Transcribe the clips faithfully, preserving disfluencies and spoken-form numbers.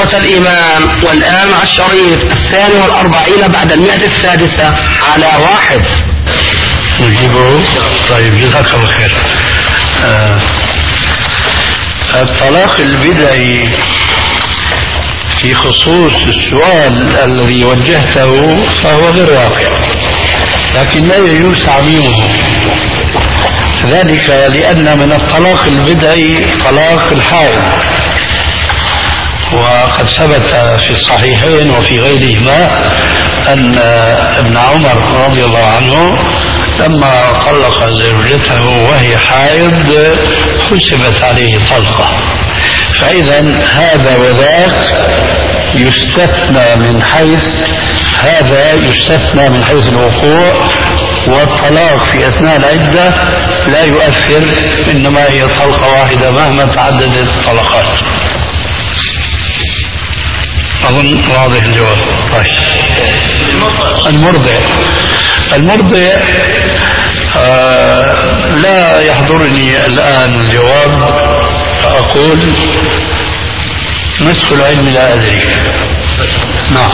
حضرة الإمام، والآن مع الشريط الثاني والأربعين بعد المئة السادسة على واحد. نجيبه. طيب جزاك الله خير. آه الطلاق البدعي في خصوص السؤال الذي وجهته فهو غير واقع، لكن لا يجوز تعميمه، ذلك لأن من الطلاق البدعي طلاق الحائض، وقد ثبت في الصحيحين وفي غيرهما أن ابن عمر رضي الله عنه لما طلق زوجته وهي حائض حسبت عليه طلقة. فإذا هذا وذاك يستثنى من حيث هذا يستثنى من حيث الوقوع، والطلاق في أثناء العدة لا يؤثر، إنما هي طلقة واحدة مهما تعددت الطلقات. أظن واضح الجواب. طيب المرضع المرضع آه لا يحضرني الآن الجواب، فأقول نصف العلم لا أدري. نعم.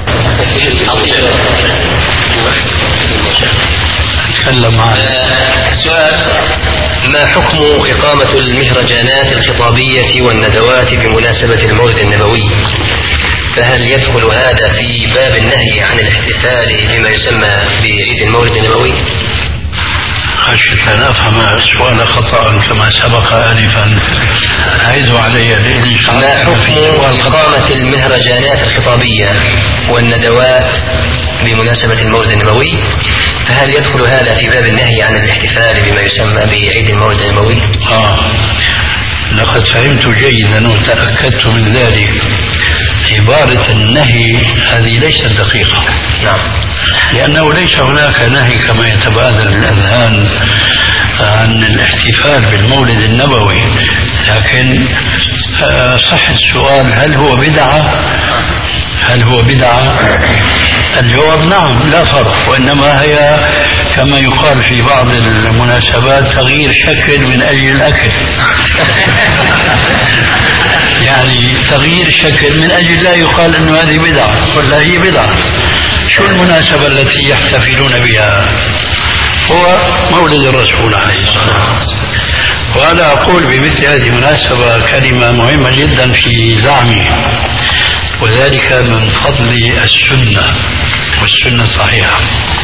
تكلم معي. سؤال: ما حكم إقامة المهرجانات الخطابية والندوات بمناسبة المولد النبوي؟ فهل يدخل هذا في باب النهي عن الاحتفال بما يسمى بعيد المولد النبوي؟ خشيت أن أفهم السؤال خطأ كما سبق آنفا، أعيده علي. ما حكم إقامة المهرجانات الخطابية والندوات بمناسبة المولد النبوي؟ فهل يدخل هذا في باب النهي عن الاحتفال بما يسمى بعيد المولد النبوي؟ آه لقد فهمت جيدا وتأكدت من ذلك. عبارة النهي هذه ليست دقيقة. نعم. لأنه ليس هناك نهي كما يتبادر الأذهان عن الاحتفال بالمولد النبوي، لكن صح السؤال: هل هو بدعة؟ هل هو بدعة؟ الجواب نعم، لا فرق، وإنما هي كما يقال في بعض المناسبات تغيير شكل من أجل الأكل. يعني تغيير شكل من أجل لا يقال أنه هذه بدعة ولا هي بدعة. شو المناسبة التي يحتفلون بها؟ هو مولد الرسول عليه الصلاة والسلام. وأنا أقول بمثل هذه المناسبة كلمة مهمة جدا في زعمي، وذلك من فضل السنة، والسنة صحيحة.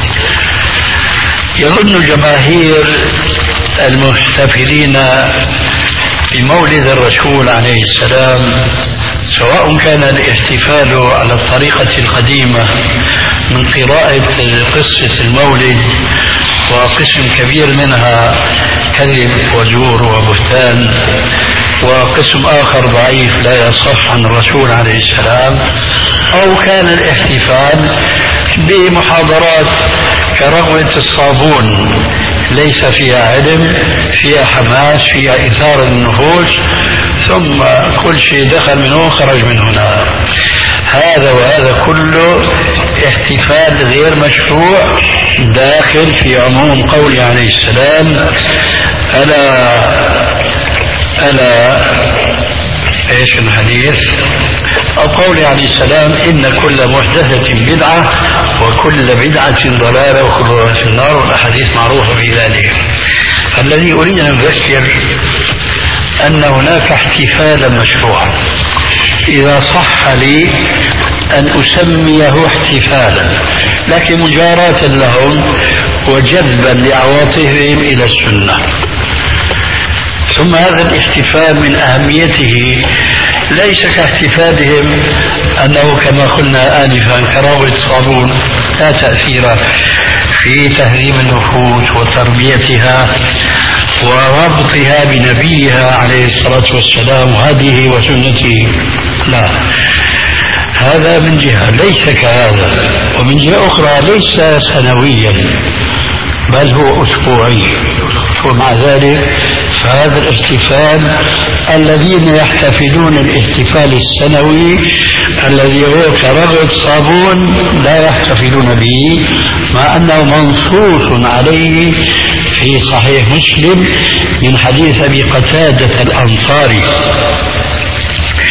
يظن جماهير المحتفلين بمولد الرسول عليه السلام، سواء كان الاحتفال على الطريقة القديمة من قراءة قصة المولد، وقسم كبير منها كذب وزور وبهتان، وقسم آخر ضعيف لا يصح عن الرسول عليه السلام، أو كان الاحتفال بمحاضرات كرغوة الصابون ليس فيها علم، فيها حماس، فيها إثارة النفوس، ثم كل شيء دخل من هنا خرج من هنا. هذا وهذا كله احتفال غير مشروع، داخل في عموم قول عليه السلام: ألا ألا ايش الحديث؟ أو قول عليه السلام: إن كل محدثة بدعة وكل بدعة ضلالة وكل ضلالة في النار، والأحاديث معروفة في ذلك. الذي أريد أن أذكر أن هناك احتفالا مشروعا، إذا صح لي أن أسميه احتفالا، لكن مجاراة لهم وجذبا لعواطفهم إلى السنة. ثم هذا الاحتفال من أهميته ليس كاحتفالهم أنه كما قلنا آنفا كراوة صابون، لا تأثير في تهذيب النفوس وتربيتها وربطها بنبيها عليه الصلاة والسلام وهديه وسنته. لا، هذا من جهة ليس كهذا، ومن جهة أخرى ليس سنويا بل هو أسبوعي. ومع ذلك فهذا الاحتفال الذين يحتفلون الاحتفال السنوي الذي هو كرغة صابون لا يحتفلون به، مع أنه منصوص عليه في صحيح مسلم من حديث أبي قتادة الأنصاري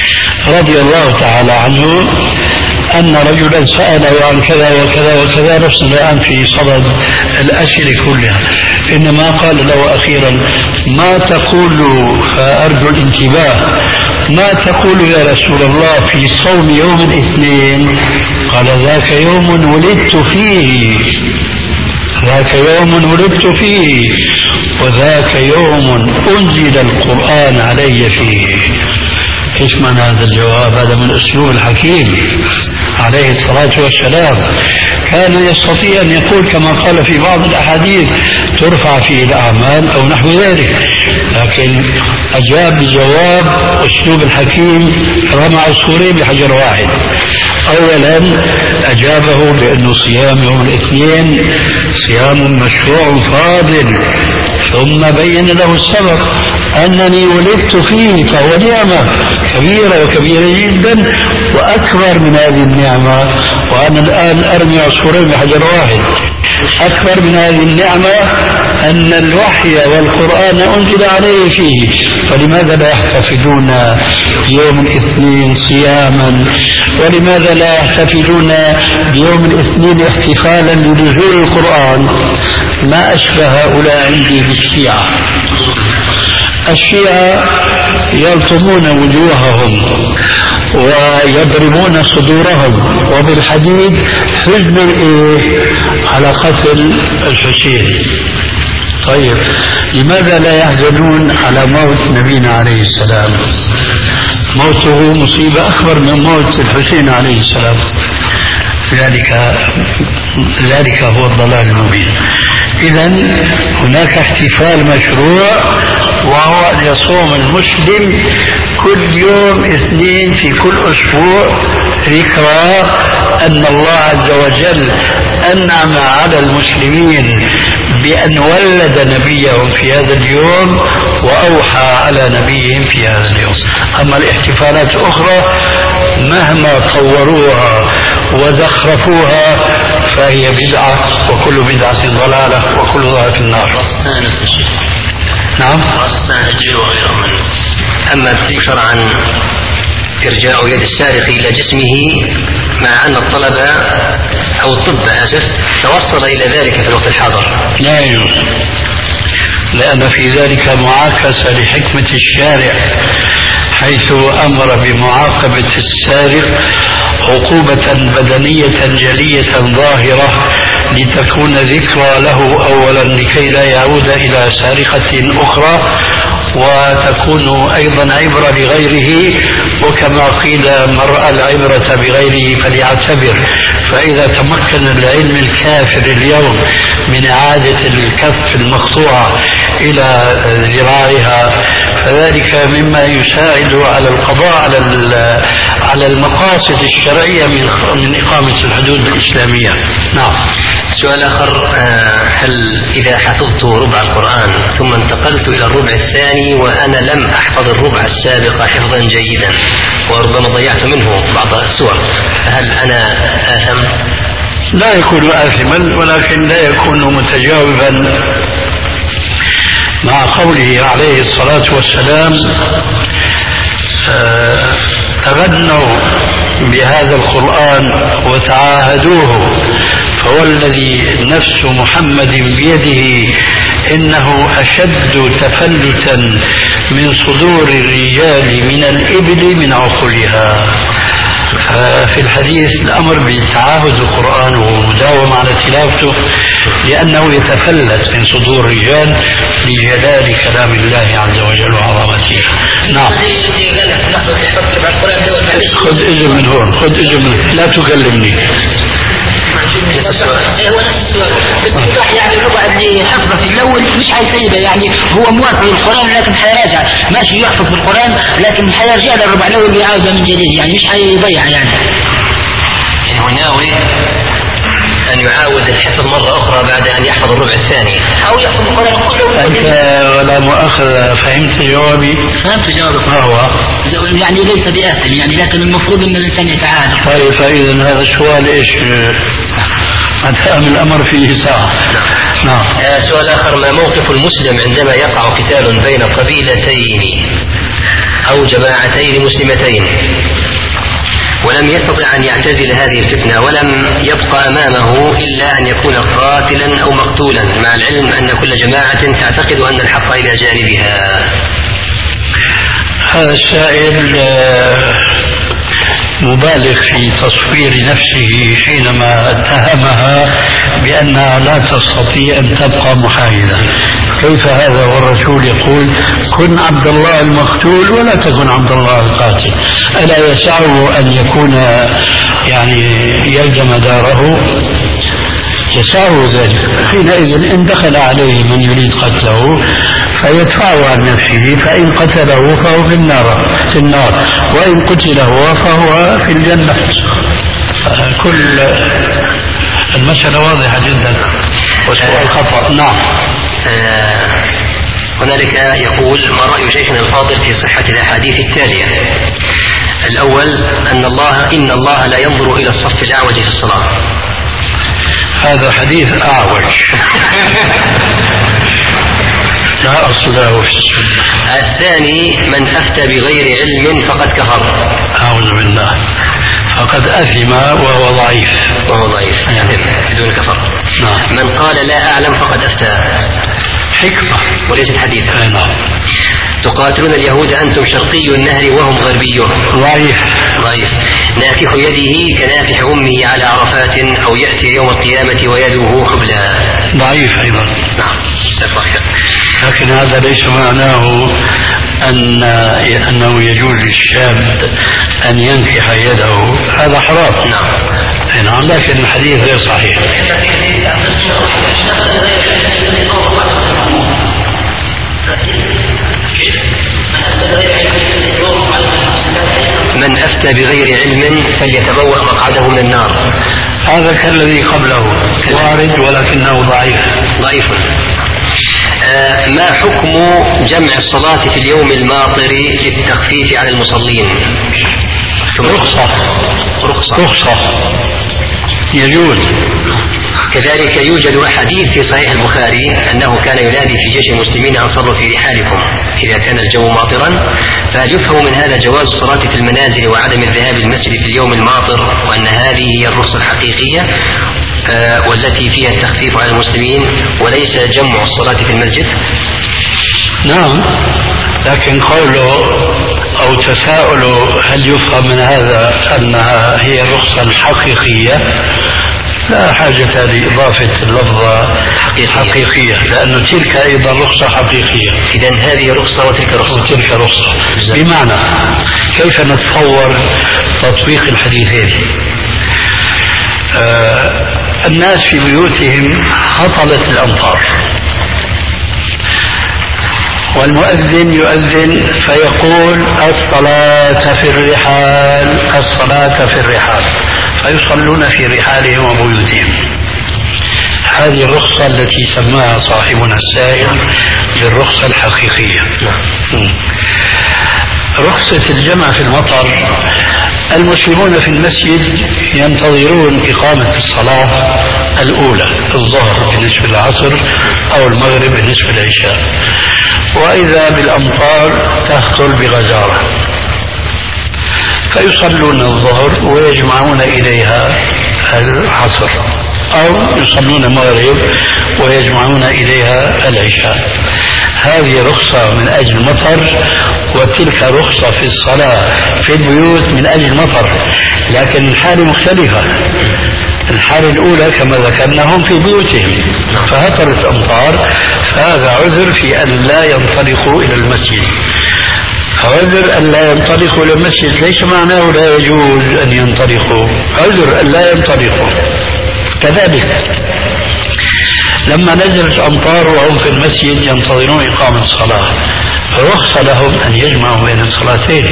رضي الله تعالى عنه أن رجلا سأله عن كذا وكذا وكذا، نفس الآن في صدد الأسئلة كلها، إنما قال له أخيرا: ما تقول، فأرجو الانتباه، ما تقول يا رسول الله في صوم يوم الاثنين؟ قال: ذاك يوم ولدت فيه، ذاك يوم ولدت فيه، وذاك يوم أنزل القرآن علي فيه. ايش معنى هذا الجواب؟ هذا من اسلوب الحكيم عليه الصلاة والسلام. كان يستطيع ان يقول كما قال في بعض الاحاديث: ترفع فيه الاعمال او نحو ذلك، لكن اجاب بجواب اسلوب الحكيم، رمى عصفورين بحجر واحد. اولا اجابه بانه صيام يوم الاثنين صيام مشروع فاضل، ثم بين له السبب: أنني ولدت فيه، فهو نعمة كبيرة وكبيرة جدا وأكبر من هذه النعمة. وأنا الآن أرمي عصفورين بحجر واحد. أكبر من هذه النعمة أن الوحي والقرآن أنزل عليه فيه، فلماذا لا يحتفلون بيوم الاثنين صياما؟ ولماذا لا يحتفلون بيوم الاثنين احتفالا لنزول القرآن؟ ما أشبه هؤلاء عندي بالشيعة. الشيعة يلطمون وجوههم ويضربون صدورهم وبالحديد حزنا إيه على قتل الحسين. طيب لماذا لا يحزنون على موت نبينا عليه السلام؟ موته مصيبة أكبر من موت الحسين عليه السلام. ذلك ذلك هو الضلال المبين. إذن هناك احتفال مشروع، وهو أن يصوم المسلم كل يوم اثنين في كل أسبوع ذكرى أن الله عز وجل أنعم على المسلمين بأن ولد نبيهم في هذا اليوم وأوحى على نبيهم في هذا اليوم. أما الاحتفالات الأخرى مهما طوروها وزخرفوها فهي بدعة، وكل بدعة ضلالة، وكل ضلالة في النار. نعم. أما شرعا إرجاع يد السارق إلى جسمه مع أن الطلب أو الطب آسف توصل إلى ذلك في الوقت الحاضر، لا يجوز، لأن في ذلك معاكسة لحكمة الشارع، حيث أمر بمعاقبة السارق عقوبة بدنية جلية ظاهرة لتكون ذكرى له أولا لكي لا يعود إلى سارقة أخرى، وتكون أيضا عبرة لغيره، وكما قيل: من رأى العبرة بغيره فليعتبر. فإذا تمكن العلم الكافر اليوم من إعادة الكف المقطوعة إلى ذراعها فذلك مما يساعد على القضاء على على المقاصد الشرعية من من إقامة الحدود الإسلامية. نعم. سؤال آخر: هل إذا حفظت ربع القرآن ثم انتقلت إلى الربع الثاني وأنا لم أحفظ الربع السابق حفظا جيدا وربما ضيعت منه بعض السور، هل أنا آثم؟ لا يكون آثما، ولكن لا يكون متجاوبا مع قوله عليه الصلاة والسلام: تغنوا بهذا القرآن وتعاهدوه، فوالذي نفس محمد بيده إنه أشد تفلتا من صدور الرجال من الإبل من عقولها. في الحديث الأمر بتعاهد القرآن ومداومة على تلاوته، لأنه يتفلت من صدور الرجال لجلال كلام الله عز وجل وعظمته. نعم. خذ إذن من هون، خذ إذن من هون. لا تكلمني. هو نفس السؤال بالاتضاح، يعني الربع اللي حفظه في الاول مش حيسيبه، يعني هو موافق للقران لكن حيراجع، ماشي يحفظ بالقران لكن حيرجع للربع الاول ويعاوده من جديد، يعني مش حيضيع. يعني يعني هو ناوي أن يعاود الحفظ مرة أخرى بعد أن يحفظ الربع الثاني، أو يحفظ القرآن كله. أنت ولا مؤاخذة فهمت جوابي؟ فهمت جوابك. ما هو؟ يعني ليس بآثم، يعني لكن المفروض أن الإنسان يتعاهد. طيب فإذا هذا السؤال إيش؟ أتأم الأمر فيه ساعة. نعم. آه سؤال آخر: ما موقف المسلم عندما يقع قتال بين قبيلتين أو جماعتين مسلمتين ولم يستطع أن يعتزل هذه الفتنة، ولم يبقى أمامه إلا أن يكون قاتلا أو مقتولا، مع العلم أن كل جماعة تعتقد أن الحق إلى جانبها. هذا السائل مبالغ في تصوير نفسه حينما اتهمها بأنها لا تستطيع أن تبقى محايدة. كيف هذا والرسول يقول كن عبد الله المقتول ولا تكن عبد الله القاتل؟ ألا يسعه أن يكون يعني يلزم داره؟ يسعه ذلك. حينئذ إن دخل عليه من يريد قتله فيدفعه عن نفسه، فإن قتله فهو في النار في النار وإن قتل هو فهو في الجنة. كل المسألة واضحة جدا والسؤال خطأ. نعم. آه هنالك يقول ما رأي شيخنا الفاضل في صحة الأحاديث التالية؟ الأول أن الله إن الله لا ينظر إلى الصف الأعوج في الصلاة. هذا حديث أعوج لا أصل له في السنة. الثاني من أفتى بغير علم فقد كفر. أعوذ بالله. فقد أثم وهو ضعيف. وهو ضعيف يعني بدون كفر. نعم. من قال لا أعلم فقد أفتى. حكمة وليست حديثا. نعم. تقاتلون اليهود أنتم شرقي النهر وهم غربيه. ضعيف. ضعيف. نافح يده كنافح أمه على عرفات أو يأتي يوم القيامة ويده حبلى. ضعيف أيضا. نعم. لكن هذا ليس معناه أن أنه يجوز للشاب أن ينكح يده، هذا حرام. نعم. نعم. لكن الحديث غير صحيح. من أفتى بغير علم فليتبوأ مقعده من النار. هذا كالذي قبله وارد ولكنه ضعيف. ضعيف. آه ما حكم جمع الصلاة في اليوم الماطر للتخفيف على المصلين؟ رخصة. رخصة. رخصة يجوز. كذلك يوجد أحاديث في صحيح البخاري أنه كان ينادي في جيش المسلمين أن صلوا في رحالكم إذا كان الجو ماطرا، فهل يفهم من هذا جواز الصلاة في المنازل وعدم الذهاب للمسجد في اليوم الماطر، وأن هذه هي الرخصة الحقيقية آه والتي فيها التخفيف على المسلمين وليس جمع الصلاة في المسجد؟ نعم. لكن قوله أو تساؤله هل يفهم من هذا أنها هي الرخصة الحقيقية، لا حاجة لإضافة اللفظة حقيقية, حقيقية لأن تلك أيضا رخصة حقيقية. إذن هذه رخصة وتلك رخصة. وتلك رخصة. بمعنى كيف نتصور تطبيق الحديثين؟ آه الناس في بيوتهم هطلت الأمطار والمؤذن يؤذن فيقول الصلاة في الرحال الصلاة في الرحال، فيصلون في رحالهم وبيوتهم. هذه الرخصة التي سماها صاحبنا السائل بالرخصة الحقيقية. رخصة الجمع في المطر، المسلمون في المسجد ينتظرون إقامة الصلاة الأولى، الظهر بالنسبة للعصر أو المغرب بالنسبة للعشاء، وإذا بالأمطار تهطل بغزارة فيصلون الظهر ويجمعون إليها العصر، أو يصلون المغرب ويجمعون إليها العشاء. هذه رخصة من أجل المطر، وتلك رخصة في الصلاة في البيوت من أجل المطر، لكن الحالة مختلفة. الحالة الأولى كما ذكرنا هم في بيوتهم فهطلت أمطار، فهذا عذر في أن لا ينطلقوا إلى المسجد. عذر أن لا ينطلقوا إلى المسجد ليس معناه لا يجوز أن ينطلقوا، عذر أن لا ينطلقوا. كذلك لما نزلت أمطار وهم في المسجد ينتظرون إقامة الصلاة، رخص لهم أن يجمعوا بين الصلاتين.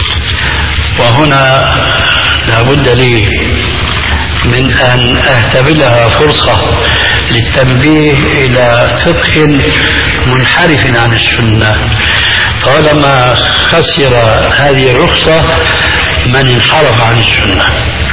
وهنا لابد لي من أن أهتبلها فرصة للتنبيه إلى فقه منحرف عن السنة، طالما خسر هذه الرخصة من انحرف عن السنة.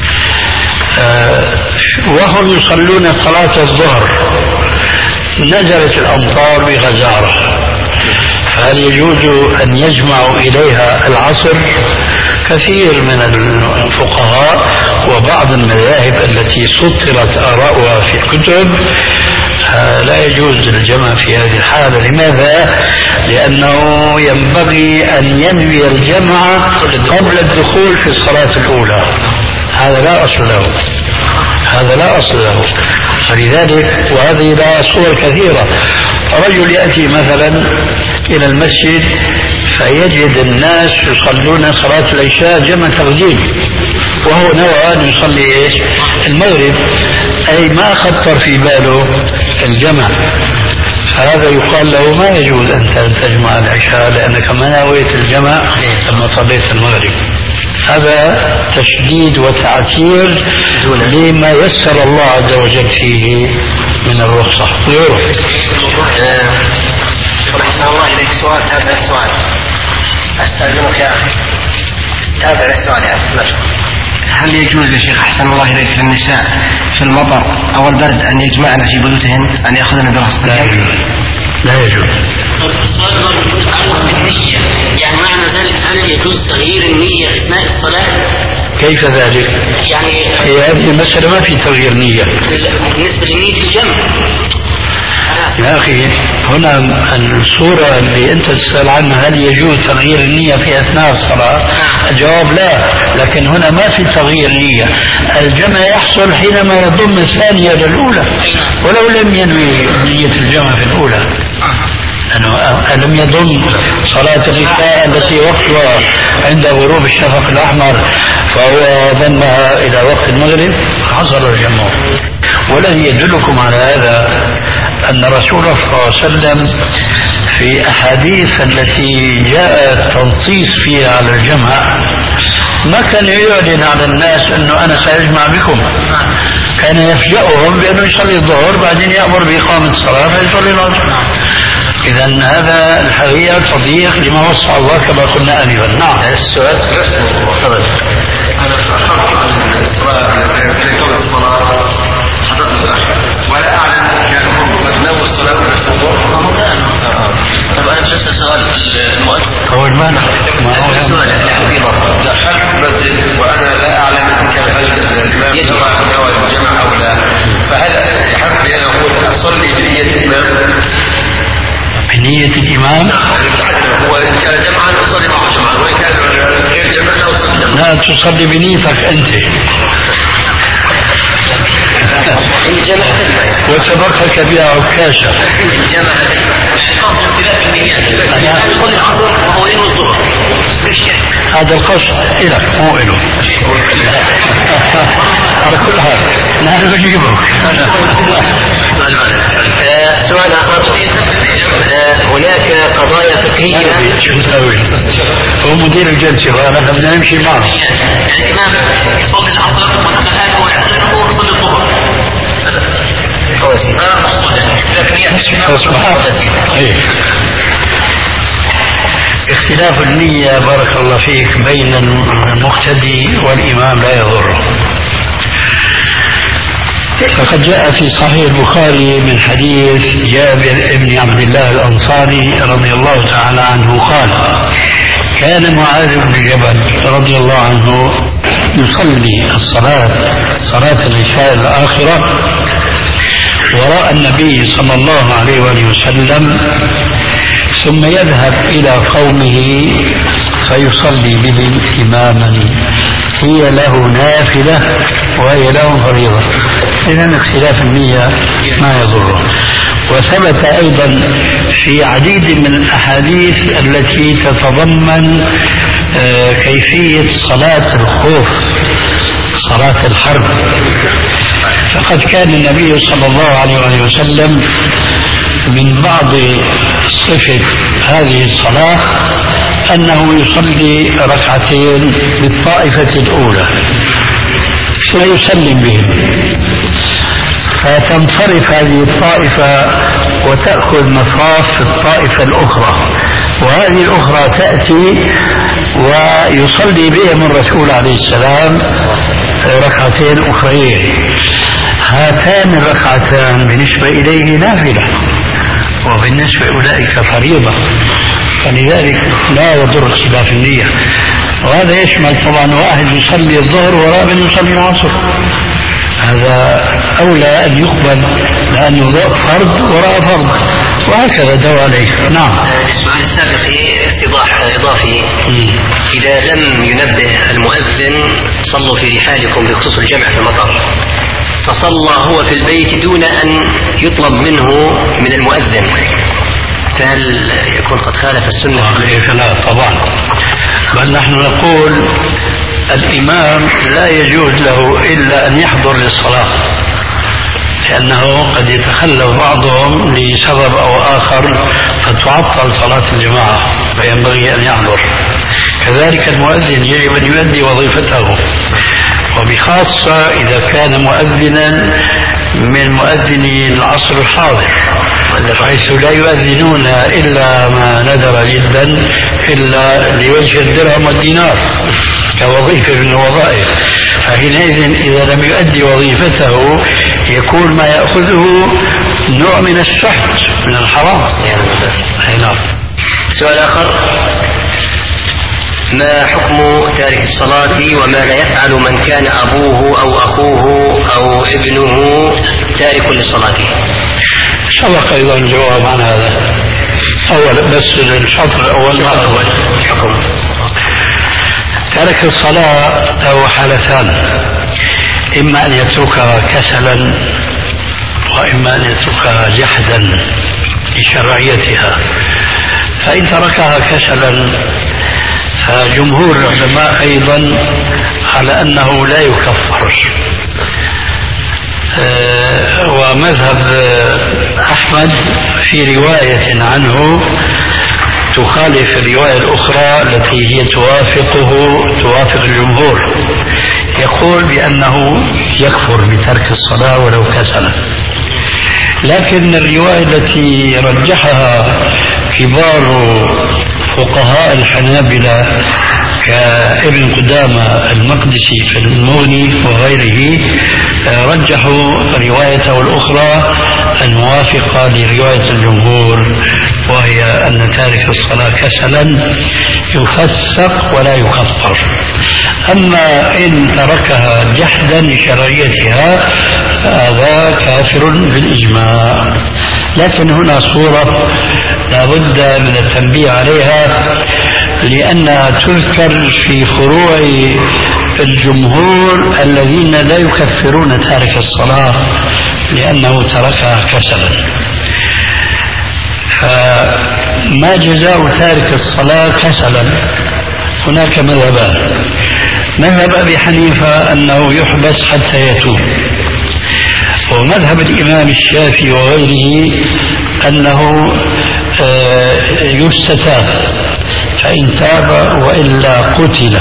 أه وهم يصلون صلاة الظهر نزلت الأمطار بغزارة، فهل يجوز أن يجمعوا إليها العصر كثير من الفقهاء وبعض المذاهب التي سطرت آراؤها في كتب لا يجوز الجمع في هذه الحالة. لماذا؟ لأنه ينبغي أن ينوي الجمع قبل الدخول في الصلاة الأولى، هذا لا أصل له، هذا لا أصل له. فلذلك وهذه لها صور كثيرة. رجل يأتي مثلا إلى المسجد فيجد الناس يصلون صلاة العشاء جمع تقديم، وهو نوى أن يصلي إيش؟ المغرب، أي ما خطر في باله الجمع. هذا يقال له ما يجوز أن تجمع العشاء لأنك ما نويت الجمع لما صليت المغرب. هذا تشديد وتعسير لما يسر الله عز وجل فيه من الرخصة. أحسن الله إليك. سؤال تابع السؤال، أستأذنك يا أخي، تابع السؤال يا أخي. هل يجوز يا شيخ أحسن الله إليك للنساء في المطر أو البرد أن يجمعن في بيوتهن، أن يأخذن برأسهن؟ لا يجوز، لا يجوز. السؤال مرة يتعلق بالنية، يعني معنى ذلك هل يجوز تغيير النية أثناء الصلاة؟ كيف ذلك؟ يعني هي هذه المسألة ما في تغيير نية بالنسبة لنية الجمع. يا أخي هنا الصورة اللي أنت تسأل عنها هل يجوز تغيير النية في أثناء الصلاة؟ الجواب لا، لكن هنا ما في تغيير نية. الجمع يحصل حينما يضم الثانية للأولى ولو لم ينوي نية الجمع في الأولى، لأنه لم يضم صلاة العشاء التي وقتها عند غروب الشفق الأحمر فهو ضمها إلى وقت المغرب، حصل الجمع. والذي يدلكم على هذا أن رسول الله صلى الله عليه وسلم في أحاديث التي جاء التنصيص فيها على الجمع ما كان يعلن على الناس أنه أنا سأجمع بكم، كان يفجأهم بأنه يصلي الظهر بعدين يأمر بإقامة الصلاة فيصلي العصر. إذا هذا الحقيقة تضييق لما وصى الله كما قلنا آنفا. نعم. السؤال تفضل. ولا أعلم كانهم قد نووا الصلاة والسلام. طب أنا بس أسأل المؤسس أول ما ما هو السؤال المسجد وأنا لا أعلم إن كان الإمام نوى الجمع أو لا، فهل يحق أن أقول أصلي بنية الإمام؟ بنية الإمام؟ هو إن كان جمعا أصلي معه جمعا، وإن كان غير جمعا لا أصلي جمعا. لا تصلي بنيتك أنت. وسبقك بها عكاشة. هذا القصد إلك مو إله. على كل حال نحن نجيبك. سؤال آخر، هناك قضايا فقهية. شو نسوي؟ هو مدير الجلسة وأنا بدنا نمشي معه. الإمام يصلي العصر والأذان هو يعتذر ويصلي الظهر. اختلاف النية بارك الله فيك بين المقتدي والإمام لا يضره. فقد جاء في صحيح البخاري من حديث جابر بن عبد الله الأنصاري رضي الله تعالى عنه قال: كان معاذ بن جبل رضي الله عنه يصلي الصلاة صلاة العشاء الآخرة وراء النبي صلى الله عليه وآله وسلم، ثم يذهب إلى قومه فيصلي بهم إماما، هي له نافلة وهي له فريضة. إذن اختلاف النية ما يضره. وثبت أيضا في عديد من الأحاديث التي تتضمن كيفية صلاة الخوف، صلاة الحرب. فقد كان النبي صلى الله عليه وسلم من بعض صفة هذه الصلاة أنه يصلي ركعتين بالطائفة الأولى ويسلم بهم، فتنصرف هذه الطائفة وتأخذ مصاف الطائفة الأخرى، وهذه الأخرى تأتي ويصلي بهم الرسول عليه السلام ركعتين أخرين. هاتان الركعتان بالنسبة إليه نافلة وبالنسبة أولئك فريضة، فلذلك لا يضر اختلاف النية. وهذا يشمل طبعا واحد يصلي الظهر وراء من يصلي العصر، هذا أولى أن يقبل لأنه فرض وراء فرض، وهكذا دواليك. نعم. السؤال السابق اتضاح إضافي. م. إذا لم ينبه المؤذن صلوا في رحالكم بخصوص الجمع في المطر، فصلى هو في البيت دون أن يطلب منه من المؤذن، فهل يكون قد خالف السنة؟ لا طبعا، بل نحن نقول الإمام لا يجوز له إلا أن يحضر للصلاة، لأنه قد يتخلف بعضهم لسبب أو آخر فتعطل صلاة الجماعة، فينبغي أن يحضر. كذلك المؤذن يجب أن يؤدي وظيفته، وبخاصة إذا كان مؤذنا من مؤذني العصر الحاضر، حيث لا يؤذنون إلا ما ندر جدا إلا لوجه الدرهم والدينار كوظيفة من الوظائف، فحينئذ إذا لم يؤدي وظيفته يكون ما يأخذه نوع من السحت من الحرام. نعم. سؤال آخر: ما حكم تارك الصلاة وما لا يفعل من كان أبوه أو أخوه أو ابنه تارك لصلاته؟ سبق أيضا الجواب عن هذا. أول بس الشطر الأول أول حكم ترك الصلاة له حالتان: إما أن يتركها كسلا، وإما أن يتركها جحدا لشرعيتها. فإن تركها كسلا فجمهور العلماء أيضا على أنه لا يكفر، أه ومذهب أحمد في رواية عنه تخالف الرواية الأخرى التي هي توافقه توافق الجمهور، يقول بأنه يكفر بترك الصلاة ولو كسلا. لكن الرواية التي رجحها كبار فقهاء الحنابلة كابن قدامة المقدسي في المغني وغيره رجحوا روايته الأخرى الموافقة لرواية الجمهور، وهي أن تارك الصلاة كسلا يفسق ولا يكفر. أما إن تركها جحدا لشرعيتها فهذا كافر بالإجماع. لكن هنا صورة لا بد من التنبيه عليها، لأنها تذكر في فروع الجمهور الذين لا يكفرون تارك الصلاة لأنه تركها كسلا. فما جزاء تارك الصلاة كسلا؟ هناك مذهبان: مذهب أبي حنيفة أنه يحبس حتى يتوب، ومذهب الإمام الشافعي وغيره أنه يستتاب فإن تاب وإلا قتل.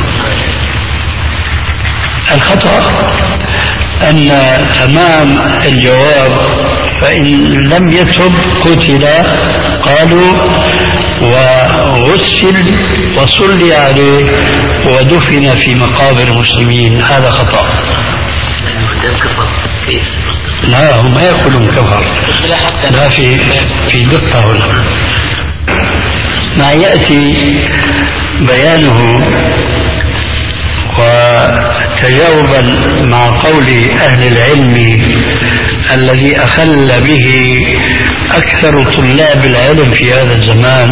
الخطأ أن تمام الجواب فإن لم يتب قتل، قالوا وغسل وصلي عليه ودفن في مقابر المسلمين. هذا خطأ. لا، هم ما يقولون كفر، لا، في في دقة هنا ما يأتي بيانه. وتجاوبا مع قول أهل العلم الذي أخل به أكثر طلاب العلم في هذا الزمان،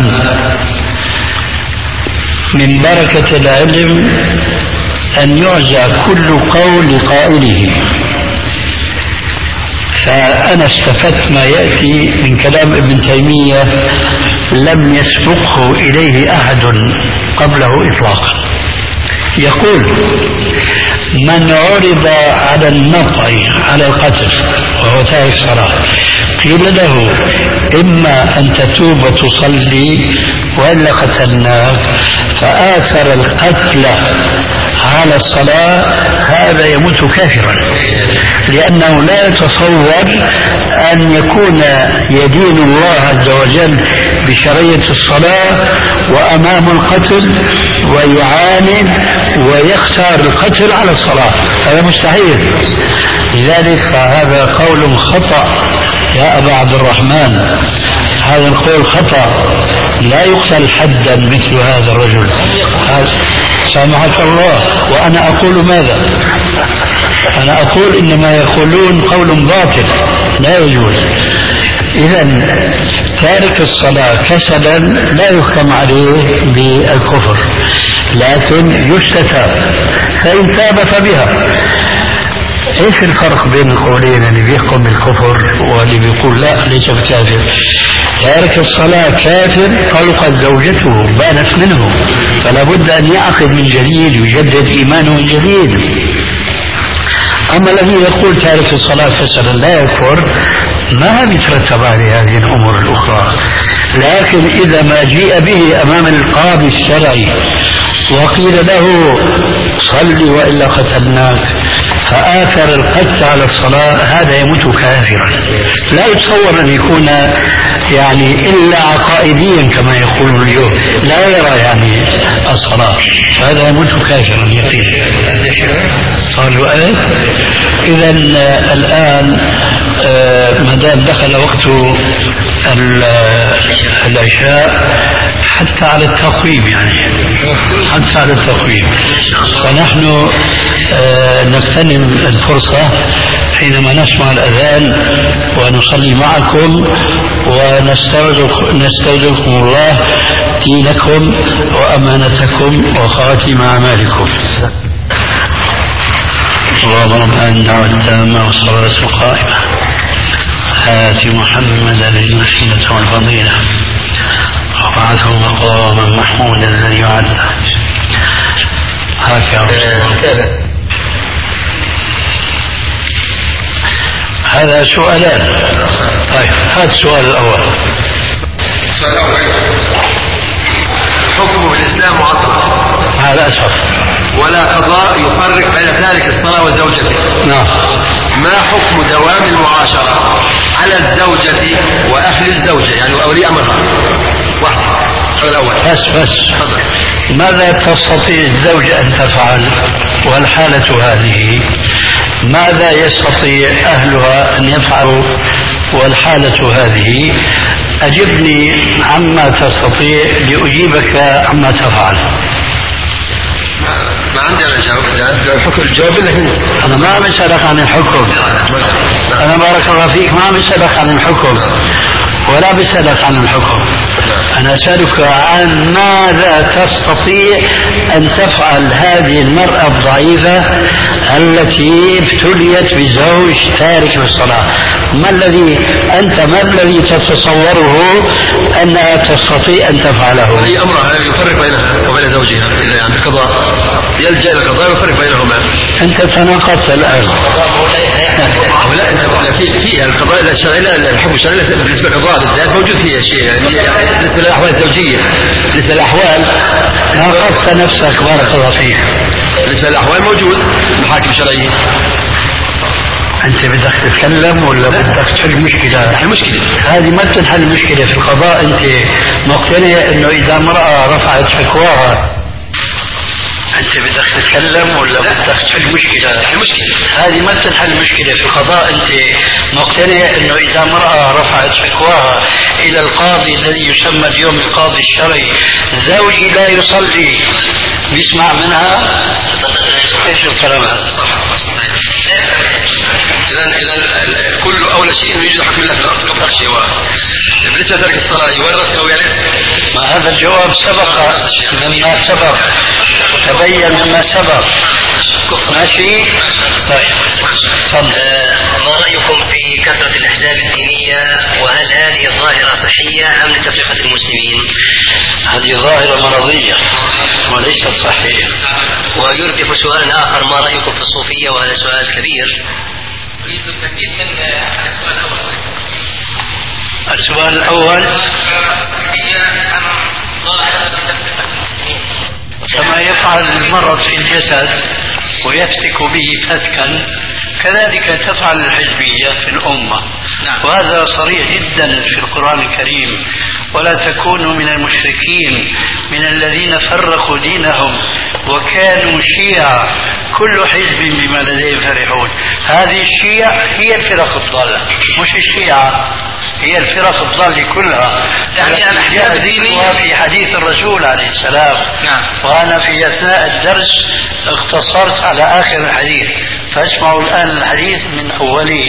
من بركة العلم أن يعزى كل قول لقائله. فأنا استفدت ما يأتي من كلام ابن تيمية لم يسبقه إليه أحد قبله إطلاقا. يقول: من عرض على النطع على القتل وهو تارك الصلاة قيل له إما أن تتوب وتصلي وإلا قتلناك، فآثر القتل على الصلاة، هذا يموت كافرا، لأنه لا يتصور أن يكون يدين الله عز وجل بشريعة الصلاة وأمام القتل ويعاند ويختار القتل على الصلاة، هذا مستحيل. لذلك فهذا قول خطأ يا أبا عبد الرحمن، هذا القول خطأ، لا يقتل حدا مثل هذا الرجل. سامحك الله. وأنا أقول ماذا؟ أنا أقول إنما يقولون قول باطل لا يجوز. إذا تارك الصلاة كسلا لا يحكم عليه بالكفر، لكن يستتاب، فإن تاب فبها. ايش الفرق بين القولين، اللي بيحكم بالكفر واللي بيقول لا ليس بكافر؟ تارك الصلاة كافر طلقت زوجته بانت منه، فلا بد أن يعقد من جديد ويجدد إيمانه من جديد. أما الذي يقول تارك الصلاة كسلا لا يكفر، ما بيترتب عليه هذه الأمور الأخرى. لكن إذا ما جيء به أمام القاضي الشرعي وقيل له صل وإلا قتلناك، فآثر القتل على الصلاة، هذا يموت كافرا. لا يتصور أن يكون يعني إلا عقائديا كما يقولون اليوم، لا يرى يعني الصلاة، فهذا يموت كافرا يقين. قالوا ايه؟ إذا الآن ما دام دخل وقت العشاء حتى على التقويم، يعني حتى على التقويم، فنحن نغتنم الفرصة حينما نسمع الأذان ونصلي معكم ونستودعكم الله دينكم وأمانتكم وخاتم أعمالكم. اللهم أنت والتامة والصلاة القائمة آت محمدا الوسيلة والفضيلة وابعثه مقاما محمودا الذي وعده. هات يا رب. هذا سؤالان. طيب هذا السؤال الأول. السؤال الأول: حكم الإسلام معطل، هذا أسف، ولا قضاء يفرق بين تارك الصلاة وزوجته. نعم. ما حكم دوام المعاشرة على الزوجة وأهل الزوجة، يعني أولي أمرها؟ واحد. السؤال الأول. بس بس ماذا تستطيع الزوجة أن تفعل والحالة هذه؟ ماذا يستطيع أهلها أن يفعلوا والحالة هذه؟ أجبني عما تستطيع لأجيبك عما تفعل. ما عندي أنا جواب. الحكم الجواب لك أنت. أنا ما بسألك عن الحكم، أنا بارك الله فيك ما بسألك عن الحكم ولا بسألك عن الحكم، أنا أسألك عن ماذا تستطيع أن تفعل هذه المرأة الضعيفة التي ابتليت بزوج تارك للصلاة. ما الذي أنت ما الذي تتصوره أنها تستطيع أن تفعله؟ أي أمرها يفرق بينها وبين زوجها إذا عند القضاء، يلجأ إلى القضاء ويفرق بينهما. أنت تناقضت الآن. لا في في القضاء الشرعي، لا الحكم الشرعي بالنسبة للقضاء بالذات موجود فيها شيء، يعني بالنسبة للأحوال الزوجية، بالنسبة للأحوال ناقضت نفسك بارك الله فيك. بالنسبة للأحوال موجود المحاكم الشرعية. أنت بدك تتكلم ولا بدك تحل مشكلة؟ تحل مشكلة. هذه ما تنحل مشكلة في القضاء. أنت مقتنع إنه إذا امرأة رفعت شكواها أنت بدك تتكلم ولا بدك تحل مشكلة؟ تحل مشكلة. هذه ما تنحل مشكلة في القضاء. أنت مقتنع إنه إذا امرأة رفعت شكواها إلى القاضي الذي يسمى اليوم القاضي الشرعي، زوجي لا يصلي، بيسمع منها؟ ايش الكلام هذا؟ إذا إذا كل أول شيء إنه يوجد حكم الله في الأرض قبل شيء واحد. بالنسبة لترك الصلاة يورث أو يرث؟ ما هذا الجواب سبق مما سبق، تبين مما سبق. ماشي. طيب ما رأيكم في كثرة الأحزاب الدينية، وهل هذه الظاهرة صحية أم لتفرقة المسلمين؟ هذه ظاهرة مرضية وليست صحية. ويردف سؤال آخر: ما رأيكم في الصوفية؟ وهذا سؤال كبير. أريد التأكيد من السؤال الأول. السؤال الأول كما يفعل المرض في الجسد ويفتك به فتكا، كذلك تفعل الحزبية في الأمة. نعم. وهذا صريح جدا في القرآن الكريم: ولا تكونوا من المشركين من الذين فرقوا دينهم وكانوا شيعا كل حزب بما لديهم فرحون. هذه الشيعة هي الفرق الضالة مش الشيعة. هي الفرق الضالة كلها، يعني الأحزاب الدينية في حديث الرسول عليه السلام. نعم. وأنا في أثناء الدرس اقتصرت على آخر الحديث، فاسمعوا الآن الحديث من أوله.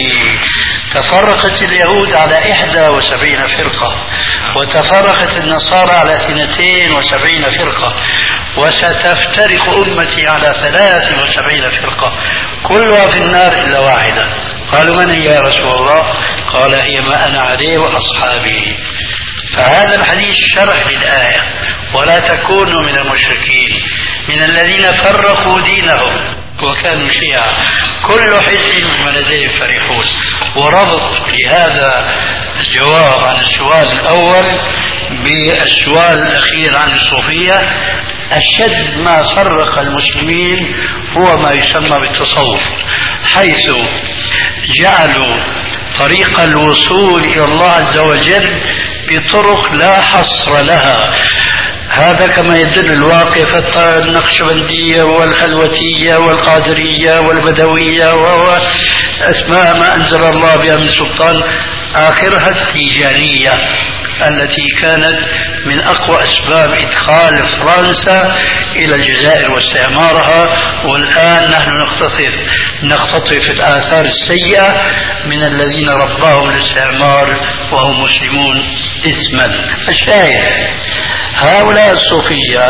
تفرقت اليهود على إحدى وسبعين فرقة، وتفرقت النصارى على اثنتين وسبعين فرقة، وستفترق أمتي على ثلاث وسبعين فرقة كلها في النار إلا واحدة. قالوا من هي يا رسول الله؟ قال هي ما أنا عليه وأصحابي. فهذا الحديث شرح للآية: ولا تكونوا من المشركين من الذين فرقوا دينهم وكانوا شيعا كل حزب بما لديهم فرحون. وربط لهذا الجواب عن السؤال الأول بالسؤال الأخير عن الصوفية: أشد ما فرق المسلمين هو ما يسمى بالتصوف، حيث جعلوا طريق الوصول إلى الله عز وجل بطرق لا حصر لها. هذا كما يدل الواقع في النقشبندية والخلوتية والقادرية والبدوية وأسماء ما أنزل الله بها من سلطان، آخرها التيجانية التي كانت من أقوى أسباب إدخال فرنسا إلى الجزائر واستعمارها. والآن نحن نقتطف نقتطف الآثار السيئة من الذين رباهم الاستعمار وهم مسلمون اسما. الشاهد: هؤلاء الصوفية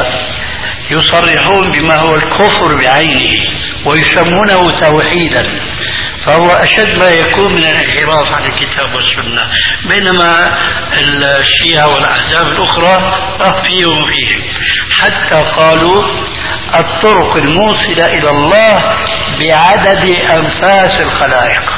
يصرحون بما هو الكفر بعينه ويسمونه توحيدا، فهو أشد ما يكون من الانحراف عن الكتاب والسنة، بينما الشيعة والأحزاب الأخرى فيهم فيهم. حتى قالوا الطرق الموصلة إلى الله بعدد أنفاس الخلائق.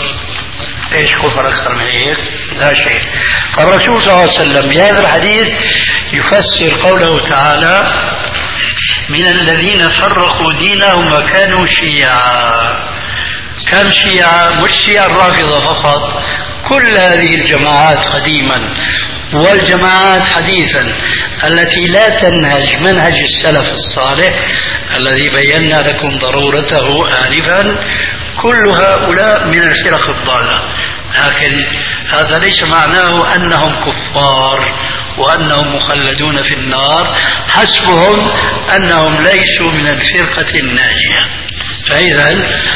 ايش كفر أكثر من هيك؟ لا شيء. فالرسول صلى الله عليه وسلم بهذا الحديث يفسر قوله تعالى: من الذين فرقوا دينهم وكانوا شيعا. كم شيعة؟ مش شيعة الرافضة فقط، كل هذه الجماعات قديما والجماعات حديثا التي لا تنهج منهج السلف الصالح الذي بينا لكم ضرورته آنفا، كل هؤلاء من الفرق الضالة. لكن هذا ليس معناه أنهم كفار وأنهم مخلدون في النار، حسبهم أنهم ليسوا من الفرقة الناجية. فإذا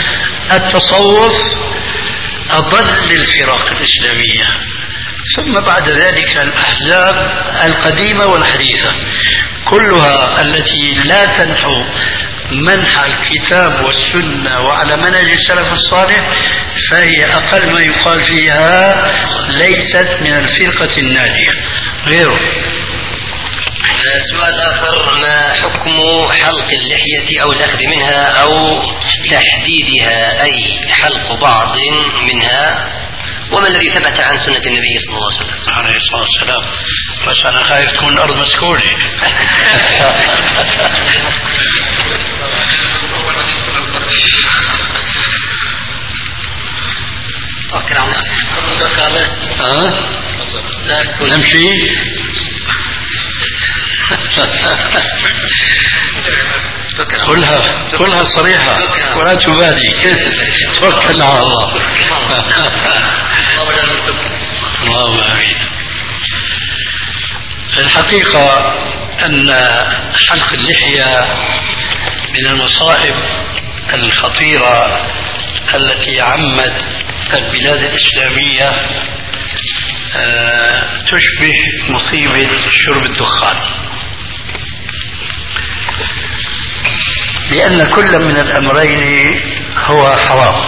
التصوف أضل الفرق الإسلامية، ثم بعد ذلك الأحزاب القديمة والحديثة كلها التي لا تنحو منح الكتاب والسنة وعلى منهج السلف الصالح، فهي أقل ما يقال فيها ليست من الفرقة الناجية. غيره. سؤال آخر: ما حكم حلق اللحية أو الأخذ منها أو تحديدها، أي حلق بعض منها، وما الذي ثبت عن سنة النبي صلى الله عليه وسلم؟ عليه الصلاة والسلام. بس أنا خايف تكون الأرض مسكونة. نمشي. كلها كلها صريحة ولا تبالي. توكل على الله. اللهم آمين. الحقيقة أن حلق اللحية من المصائب الخطيرة التي عمت البلاد الإسلامية، تشبه مصيبة شرب الدخان، لأن كل من الأمرين هو حرام.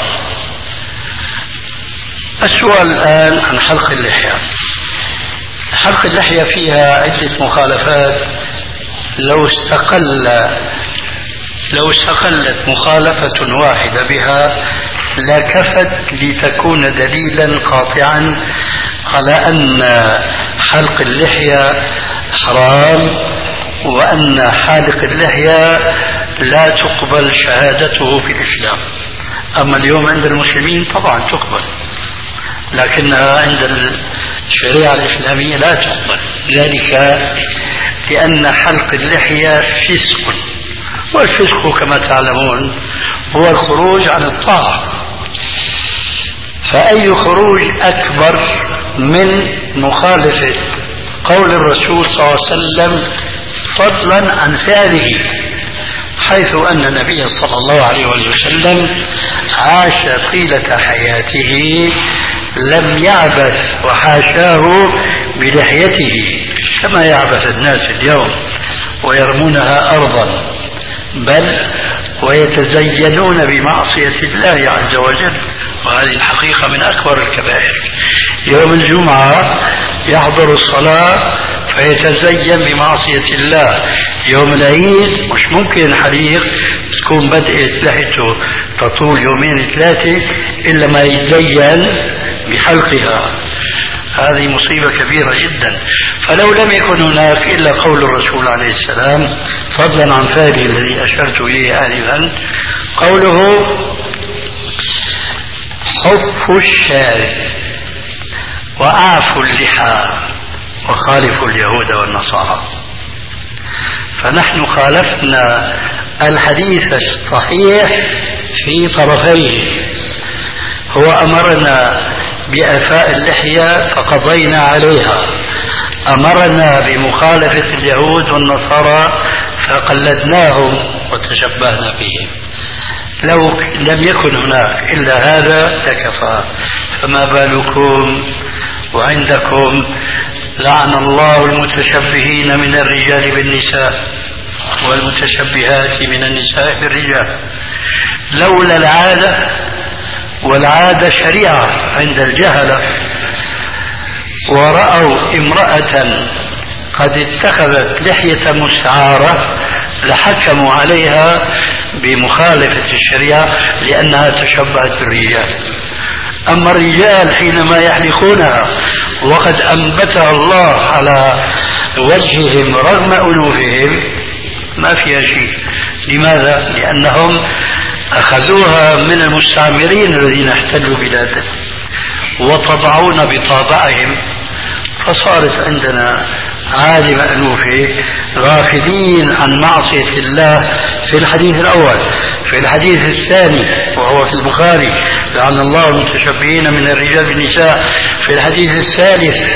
السؤال الآن عن حلق اللحية. حلق اللحية فيها عدة مخالفات، لو استقل لو استقلت مخالفة واحدة بها لكفت لتكون دليلا قاطعا على أن حلق اللحية حرام، وأن حالق اللحية لا تقبل شهادته في الإسلام. أما اليوم عند المسلمين طبعا تقبل، لكنها عند الشريعة الإسلامية لا تقبل، ذلك لأن حلق اللحية فسق، والفسق كما تعلمون هو الخروج عن الطاعة. فأي خروج أكبر من مخالفة قول الرسول صلى الله عليه وسلم فضلا عن فعله، حيث أن النبي صلى الله عليه وسلم عاش طيلة حياته لم يعبث وحاشاه بلحيته كما يعبث الناس اليوم ويرمونها أرضا، بل ويتزينون بمعصية الله عز وجل، وهذه الحقيقة من أكبر الكبائر. يوم الجمعة يحضر الصلاة فيتزين بمعصية الله، يوم العيد مش ممكن حريق تكون بدأت لحيته تطول يومين ثلاثة إلا ما يتزين بحلقها. هذه مصيبة كبيرة جدا. فلو لم يكن هناك إلا قول الرسول عليه السلام فضلا عن فعله الذي أشرت إليه آنفا، قوله حف الشارب وأعفوا اللحى وخالفوا اليهود والنصارى. فنحن خالفنا الحديث الصحيح في طرفيه، هو أمرنا بإعفاء اللحية فقضينا عليها، أمرنا بمخالفة اليهود والنصارى فقلدناهم وتشبهنا بهم. لو لم يكن هناك إلا هذا لكفى، فما بالكم وعندكم لعن الله المتشبهين من الرجال بالنساء والمتشبهات من النساء بالرجال. لولا العادة، والعادة شريعة عند الجهلة، ورأوا امرأة قد اتخذت لحية مستعارة لحكموا عليها بمخالفة الشريعة لأنها تشبهت بالرجال. أما الرجال حينما يحلقونها وقد أنبتها الله على وجههم رغم أنوفهم ما فيها شيء. لماذا؟ لأنهم أخذوها من المستعمرين الذين احتلوا بلادهم وطبعون بطابعهم، فصارت عندنا عادة مألوفة غافلين عن معصية الله في الحديث الأول. في الحديث الثاني وهو في البخاري لعن الله المتشبهين من الرجال بالنساء. في الحديث الثالث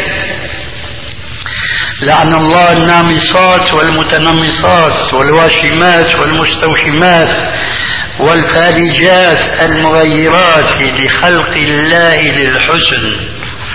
لعن الله النامصات والمتنمصات والواشمات والمستوشمات والفالجات المغيرات لخلق الله للحسن.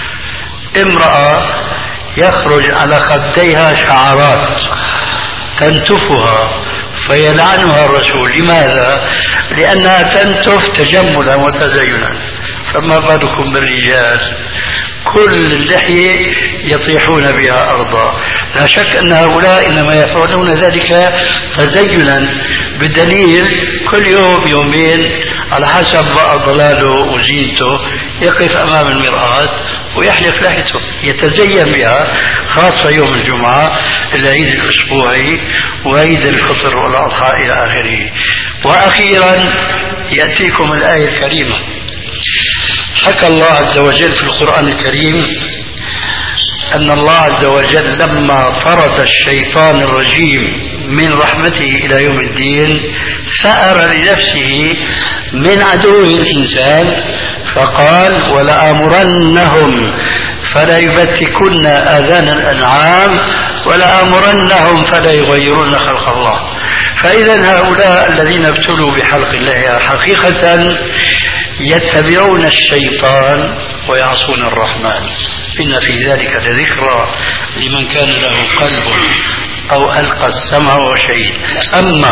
امرأة يخرج على خديها شعرات تنتفها فيلعنها الرسول. لماذا؟ لأنها تنتف تجملا وتزينا. فما بالكم بالرجال كل اللحية يطيحون بها أرضا. لا شك أن هؤلاء إنما يفعلون ذلك تزينا، بدليل كل يوم يومين على حسب بقى ضلاله وزينته يقف أمام المرآة ويحلق لحيته يتزين بها، خاصة يوم الجمعة العيد الأسبوعي وعيد الفطر والأضحى إلى آخره. وأخيرا يأتيكم الآية الكريمة. حكى الله عز وجل في القرآن الكريم أن الله عز وجل لما طرد الشيطان الرجيم من رحمته إلى يوم الدين ثأر لنفسه من عدوه الإنسان فقال ولآمرنهم فلا يبتكن آذان الأنعام ولآمرنهم فلا يغيرون خلق الله. فإذا هؤلاء الذين ابتلوا بحلق الله حقيقة يتبعون الشيطان ويعصون الرحمن. إن في ذلك لذكرى لمن كان له قلب أو ألقى السمع وشيء. أما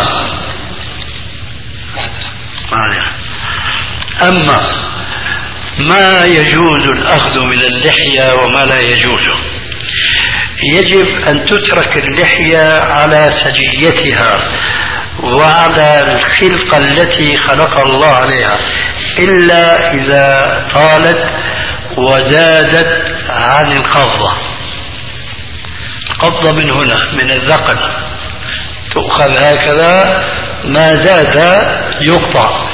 أما ما يجوز الأخذ من اللحية وما لا يجوز، يجب أن تترك اللحية على سجيتها وعلى الخلقة التي خلق الله عليها، إلا إذا طالت وزادت عن القبضة. القبضة من هنا من الذقن تؤخذ هكذا، ما زاد يقطع.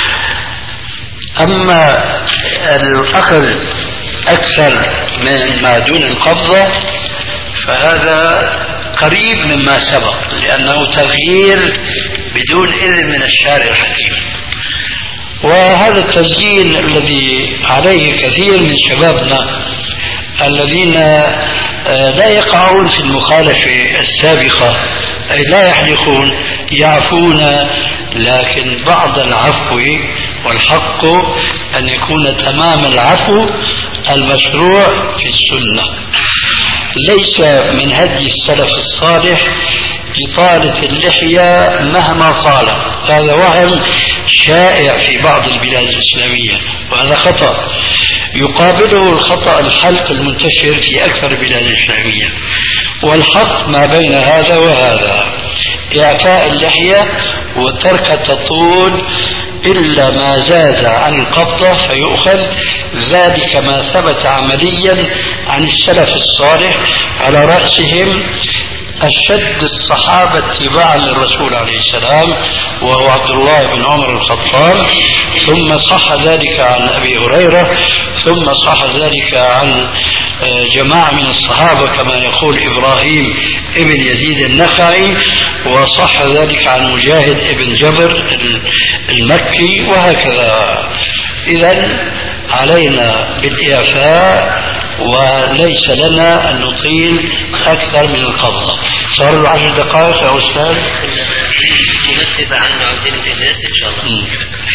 أما الأخذ أكثر من ما دون القبضة فهذا قريب مما سبق، لأنه تغيير بدون إذن من الشارع الحكيم. وهذا التسجيل الذي عليه كثير من شبابنا الذين لا يقعون في المخالفة السابقة، أي لا يحلقون، يعفون، لكن بعض العفو والحق أن يكون تمام العفو المشروع في السنة. ليس من هدي السلف الصالح إطالة اللحية مهما طالت، هذا وهم شائع في بعض البلاد الإسلامية وهذا خطأ، يقابله الخطأ الحلق المنتشر في أكثر البلاد الإسلامية. والحق ما بين هذا وهذا، إعفاء اللحية وترك التطول إلا ما زاد عن القبضة فيؤخذ، ذلك ما ثبت عمليا عن السلف الصالح على رأسهم أشد الصحابة اتباعا للرسول عليه السلام وهو عبد الله بن عمر الخطاب، ثم صح ذلك عن أبي هريرة، ثم صح ذلك عن جماعة من الصحابة كما يقول إبراهيم ابن يزيد النخعي، وصح ذلك عن مجاهد ابن جبر المكي، وهكذا. إذن علينا بالإعفاء وليس لنا أن نطيل أكثر من القبضة. صار له عشر دقائق يا أستاذ. نكتب عنه عاوزين الناس إن شاء الله.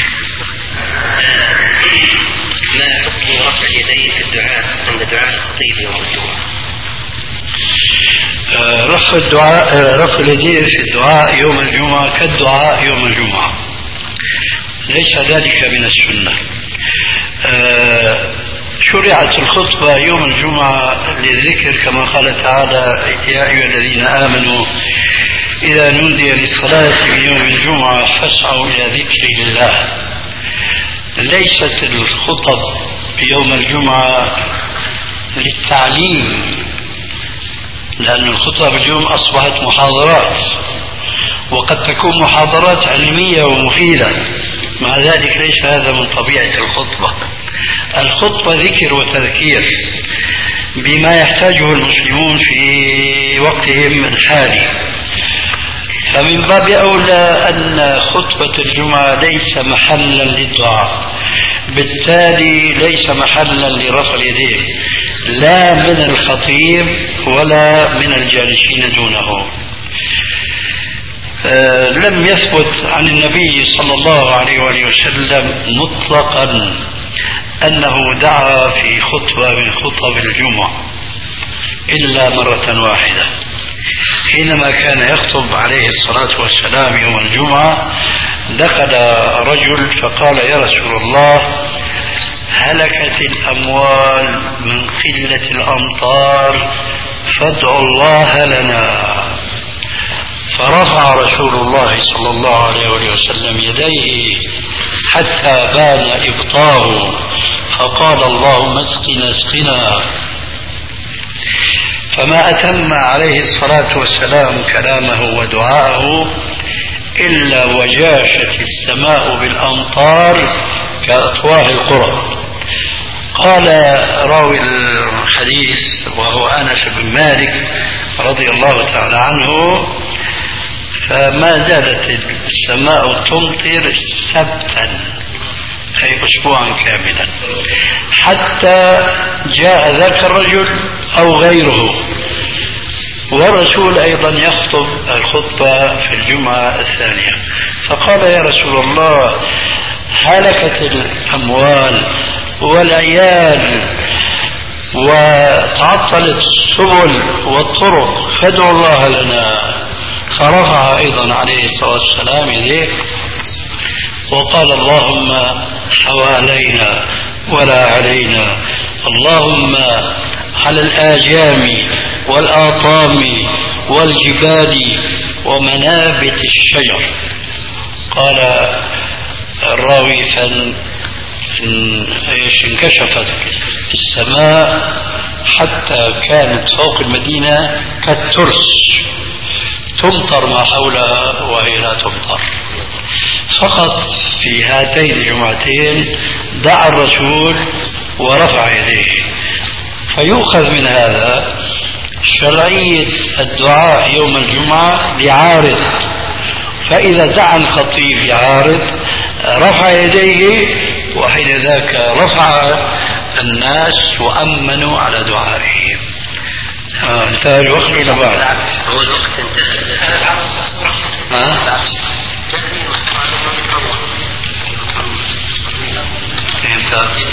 ما حكم رفع اليدين في الدعاء عند دعاء الخطيب يوم الجمعة؟ رفع الدعاء رفع اليدين في الدعاء يوم الجمعة كالدعاء يوم الجمعة، ليس ذلك من السنة. شرعت الخطبة يوم الجمعة للذكر كما قال تعالى: يا أيها الذين آمنوا إذا نودي للصلاة من يوم الجمعة فاسعوا إلى ذكر الله. ليست الخطب يوم الجمعة للتعليم، لأن الخطب اليوم أصبحت محاضرات، وقد تكون محاضرات علمية ومفيدة، مع ذلك ليس هذا من طبيعة الخطبة. الخطبة ذكر وتذكير بما يحتاجه المسلمون في وقتهم الحالي، فمن باب أولى أن خطبة الجمعة ليس محلا للدعاء، بالتالي ليس محلا لرفع اليدين لا من الخطيب ولا من الجالسين دونه. آه لم يثبت عن النبي صلى الله عليه وآله وسلم مطلقا أنه دعا في خطبة من خطب الجمعة إلا مرة واحدة، حينما كان يخطب عليه الصلاة والسلام يوم الجمعة دخل رجل فقال: يا رسول الله، هلكت الأموال من قلة الأمطار فادعوا الله لنا. فرفع رسول الله صلى الله عليه وسلم يديه حتى بان إبطاه فقال: اللهم اسقنا اسقنا. فما أتم عليه الصلاة والسلام كلامه ودعاءه إلا وجاشت السماء بالأمطار كأطواه القرى. قال راوي الحديث وهو أنس بن مالك رضي الله تعالى عنه: فما زالت السماء تمطر سبتا، أي أسبوعا كاملا، حتى جاء ذاك الرجل أو غيره، والرسول أيضا يخطب الخطبة في الجمعة الثانية، فقال: يا رسول الله، هلكت الأموال والعيال وتعطلت السبل والطرق فادعوا الله لنا. فرفع أيضا عليه الصلاة والسلام يديه وقال: اللهم حوالينا ولا علينا، اللهم على الآجام والآطام والجبال ومنابت الشجر. قال الراوي: فانكشفت السماء حتى كانت فوق المدينة كالترس تمطر ما حولها وهي لا تمطر. فقط في هاتين الجمعتين دعا الرسول ورفع يديه. فيؤخذ من هذا شرعية الدعاء يوم الجمعة لعارض، فإذا دعا الخطيب لعارض رفع يديه، وحين ذاك رفع الناس وأمنوا على دعائهم. آه انتهى الوقت ولا بعد؟ هو الوقت انتهى. ها؟ انت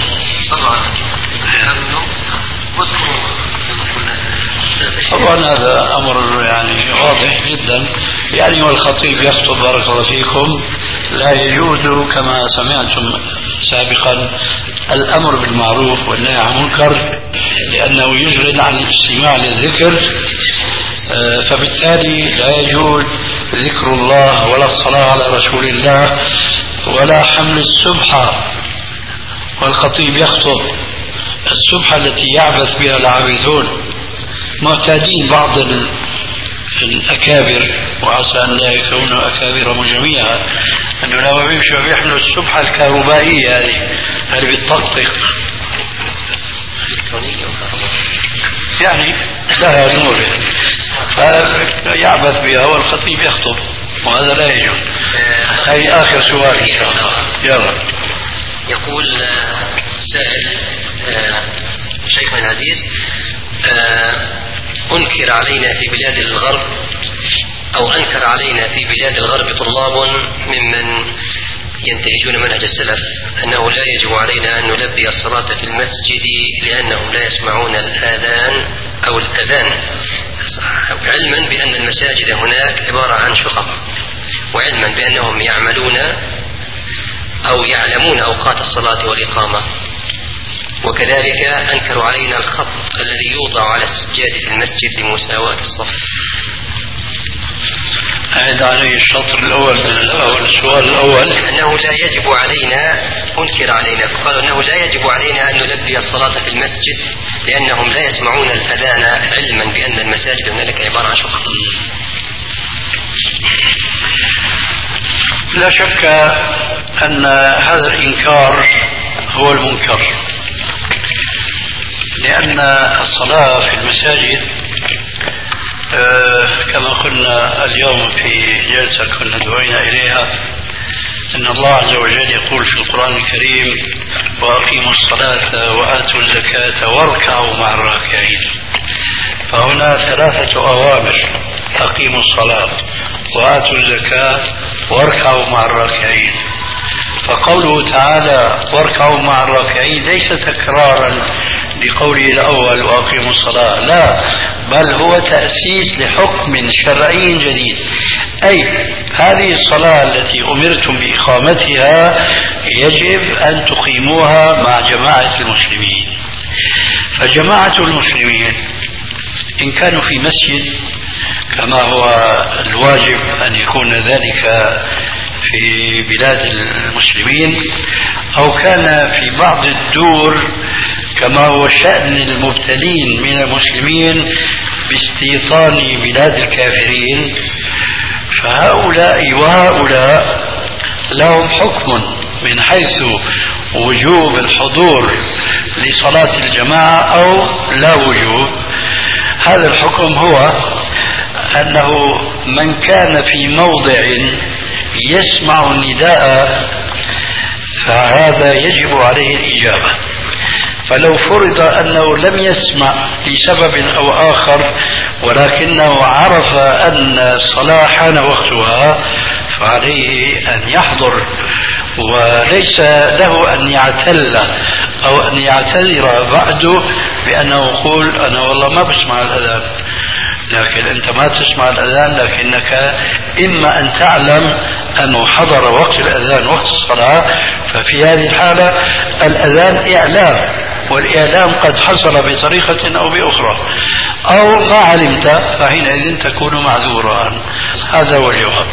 طبعا هذا امر يعني واضح جدا. يعني والخطيب يخطب بارك الله فيكم لا يجوز كما سمعتم سابقا الامر بالمعروف والنهي عن المنكر لانه يشغل عن الاستماع للذكر، فبالتالي لا يجوز ذكر الله ولا الصلاة على رسول الله ولا حمل السبحة. والخطيب يخطب السبحة التي يعبث بها العابثون، معتادين بعض الأكابر وعسى أن لا يكونوا أكابر جميعا أنه لو يمشوا يحملوا السبحة الكهربائية هذه هذه بتطقطق يعني لها نور فيعبث بها والخطيب يخطب وهذا لا يجوز. هذه آخر سؤال إن شاء الله. يلا. يقول سائل شيخنا العزيز أنكر علينا في بلاد الغرب أو أنكر علينا في بلاد الغرب طلاب ممن ينتهجون منهج السلف أنه لا يجب علينا أن نلبي الصلاة في المسجد لأنهم لا يسمعون الآذان أو الأذان، علما بأن المساجد هناك عبارة عن شقق، وعلما بأنهم يعملون أو يعلمون أوقات الصلاة والإقامة. وكذلك أنكروا علينا الخط الذي يوضع على السجاد في المسجد لمساواة الصف. أعد علي الشطر الأول من الأول السؤال الأول. أنه لا يجب علينا، أنكر علينا فقالوا أنه لا يجب علينا أن نلبي الصلاة في المسجد لأنهم لا يسمعون الأذان، علما بأن المساجد هنالك عبارة عن شقق. لا شك أن هذا الإنكار هو المنكر، لأن الصلاة في المساجد آه كما قلنا اليوم في جلسة كنا دعينا إليها أن الله عز وجل يقول في القرآن الكريم وأقيموا الصلاة وآتوا الزكاة واركعوا مع الراكعين. فهنا ثلاثة أوامر: أقيموا الصلاة وآتوا الزكاة واركعوا مع الراكعين. فقوله تعالى واركعوا مع الراكعين ليس تكرارا لقوله الأول وأقيموا الصلاة، لا، بل هو تأسيس لحكم شرعي جديد. أي هذه الصلاة التي أمرتم بإقامتها يجب أن تقيموها مع جماعة المسلمين. فجماعة المسلمين إن كانوا في مسجد كما هو الواجب أن يكون ذلك في بلاد المسلمين، أو كان في بعض الدور كما هو شأن المبتلين من المسلمين باستيطان بلاد الكافرين، فهؤلاء وهؤلاء لهم حكم من حيث وجوب الحضور لصلاة الجماعة أو لا وجوب. هذا الحكم هو أنه من كان في موضع يسمع النداء فهذا يجب عليه الإجابة. فلو فرض أنه لم يسمع لسبب أو آخر ولكنه عرف أن الصلاة حان وقتها فعليه أن يحضر، وليس له أن يعتل أو أن يعتذر بعده بأنه يقول أنا والله ما بسمع الأذان. لكن أنت ما تسمع الأذان، لكنك إما أن تعلم أنه حضر وقت الأذان وقت الصلاة، ففي هذه الحالة الأذان إعلام، والإعلام قد حصل بطريقة أو بأخرى، أو ما علمت فحينئذ تكون معذورا. هذا هو الجواب.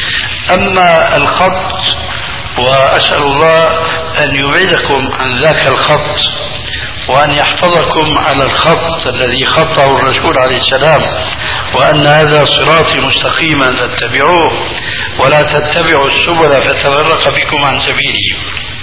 أما الخط، وأسأل الله أن يبعدكم عن ذاك الخط وأن يحفظكم على الخط الذي خطه الرسول عليه السلام، وأن هذا صراطي مستقيما فاتبعوه ولا تتبعوا السبل فتفرق بكم عن سبيله.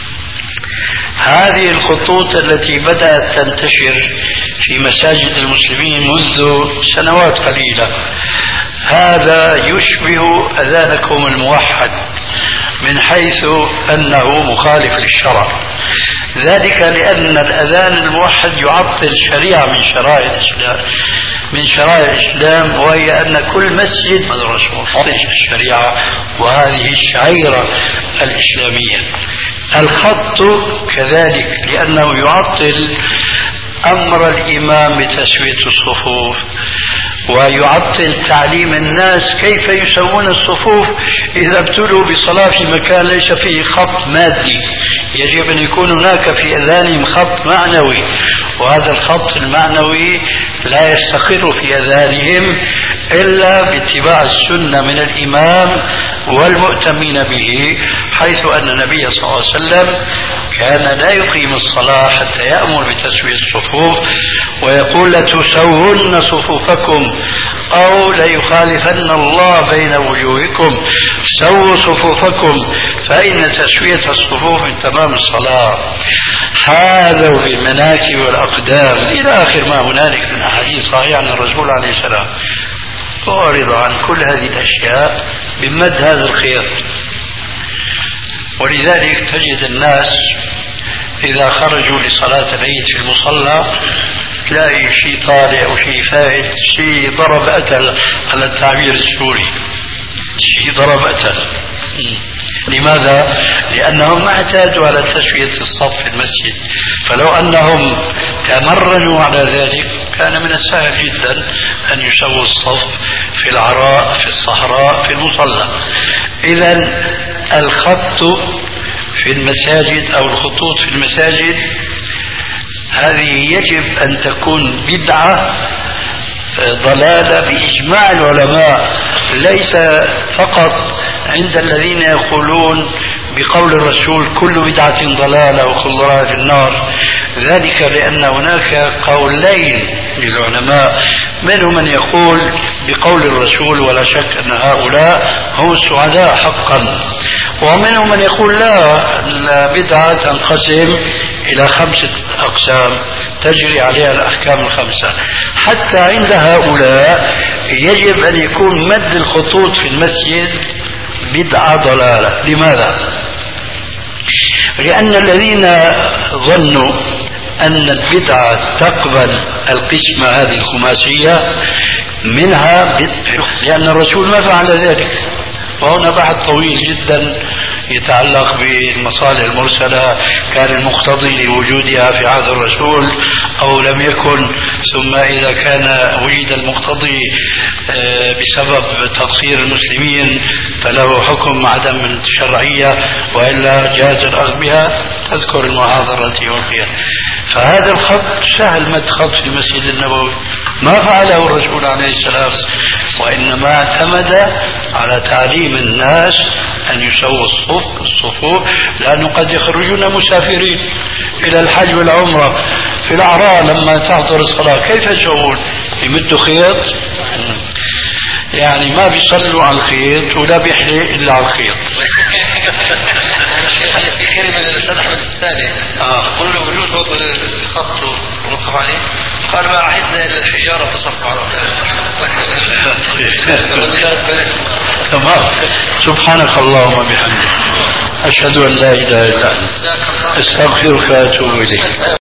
هذه الخطوط التي بدأت تنتشر في مساجد المسلمين منذ سنوات قليلة، هذا يشبه أذانكم الموحد من حيث أنه مخالف للشرع. ذلك لأن الأذان الموحد يعطل شريعة من شرائع الإسلام من شرائع الإسلام، وهي أن كل مسجد مدرسة الشريعة، وهذه الشعيرة الإسلامية. الخط كذلك لأنه يعطل أمر الإمام بتسوية الصفوف، ويعطل تعليم الناس كيف يسوون الصفوف إذا ابتلوا بصلاة في مكان ليس فيه خط مادي. يجب أن يكون هناك في أذانهم خط معنوي، وهذا الخط المعنوي لا يستقر في أذانهم إلا باتباع السنة من الإمام والمؤتمين به، حيث أن النبي صلى الله عليه وسلم كان لا يقيم الصلاة حتى يأمر بتسوية الصفوف ويقول لتسوون صفوفكم أو ليخالفن الله بين وجوهكم، سووا صفوفكم فإن تسوية الصفوف من تمام الصلاة. حاذوا بالمناكب والأقدام إلى آخر ما هنالك من أحاديث صحيحة عن الرسول عليه السلام. أعرض عن كل هذه الأشياء بمد هذا الخير. ولذلك تجد الناس إذا خرجوا لصلاة العيد في المصلى تلاقي شيء طالع وشيء فائت، شيء ضرب أتل على التعبير السوري، شيء ضرب أتل. لماذا؟ لأنهم ما اعتادوا على تسوية الصف في المسجد، فلو أنهم تمرنوا على ذلك كان من السهل جدا أن يسووا الصف في العراء في الصحراء في المصلى. إذا الخط في المساجد أو الخطوط في المساجد هذه يجب أن تكون بدعة ضلالة بإجماع العلماء، ليس فقط عند الذين يقولون بقول الرسول كل بدعة ضلالة وكل ضلالة في النار. ذلك لأن هناك قولين للعلماء، منهم من يقول بقول الرسول ولا شك أن هؤلاء هم السعداء حقا، ومنهم من يقول لا، البدعة تنقسم إلى خمسة أقسام تجري عليها الأحكام الخمسة. حتى عند هؤلاء يجب أن يكون مد الخطوط في المسجد بدعة ضلالة. لماذا؟ لأن الذين ظنوا أن البدعة تقبل القسمة هذه الخماسية منها لأن الرسول ما فعل ذلك. وهنا بحث طويل جدا يتعلق بالمصالح المرسلة، كان المقتضي لوجودها في عهد الرسول أو لم يكن، ثم إذا كان وجد المقتضي بسبب تقصير المسلمين فله حكم عدم الشرعية وإلا جاز الأخذ بها. تذكر المحاضرة التي ألقيت. فهذا الخط سهل مد خط في المسجد النبوي، ما فعله الرسول عليه السلام، وإنما اعتمد على تعليم الناس أن يسووا الصف الصفوف، لأنه قد يخرجون مسافرين إلى الحج والعمرة في الأعراء لما تحضر الصلاة كيف يسوون؟ يمدوا خيط، يعني ما بيصلوا على الخيط ولا بيحلق إلا على الخيط. في كلمة للأستاذ أحمد الثاني قلنا له بجوز وضع الخط ونقف عليه، قال ما عهدنا إلى الحجارة تصف على تمام. سبحانك اللهم وبحمدك، أشهد أن لا إله إلا أنت، أستغفرك وأتوب إليك.